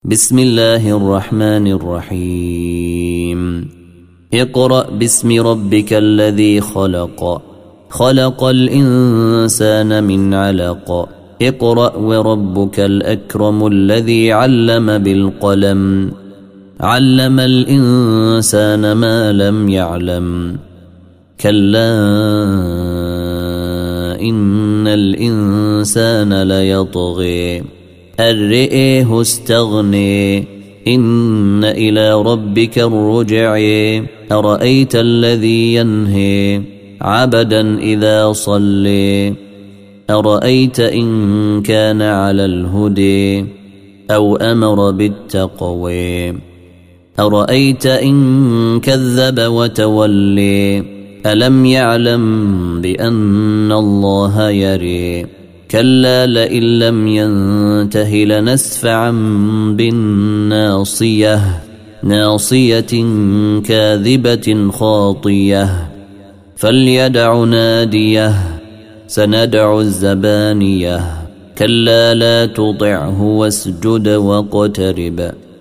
بسم الله الرحمن الرحيم. اقرأ باسم ربك الذي خلق. خلق الإنسان من علق. اقرأ وربك الأكرم الذي علم بالقلم. علم الإنسان ما لم يعلم. كلا إن الإنسان ليطغي أن رآه استغني. إن إلى ربك الرجع. أرأيت الذي ينهي عبدا إذا صلي. أرأيت إن كان على الهدي أو أمر بالتقوي. أرأيت إن كذب وتولي. ألم يعلم بأن الله يري. كلا لئن لم ينته لنسفعا بالناصية. ناصية كاذبة خاطية. فليدع ناديه. سندع الزبانية. كلا لا تطعه واسجد واقترب.